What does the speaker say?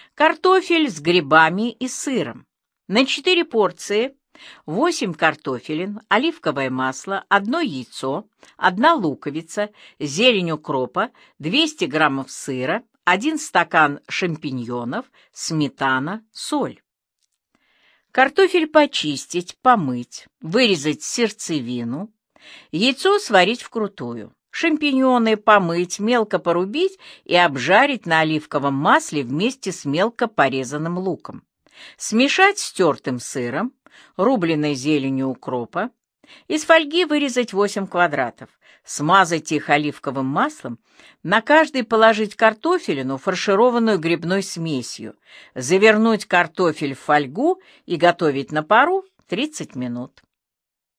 Картофель с грибами и сыром. На 4 порции 8 картофелин, оливковое масло, 1 яйцо, 1 луковица, зелень укропа, 200 граммов сыра, 1 стакан шампиньонов, сметана, соль. Картофель почистить, помыть, вырезать сердцевину, яйцо сварить вкрутую. Шампиньоны помыть, мелко порубить и обжарить на оливковом масле вместе с мелко порезанным луком. Смешать с тертым сыром, рубленой зеленью укропа. Из фольги вырезать 8 квадратов. Смазать их оливковым маслом. На каждый положить картофелину, фаршированную грибной смесью. Завернуть картофель в фольгу и готовить на пару 30 минут.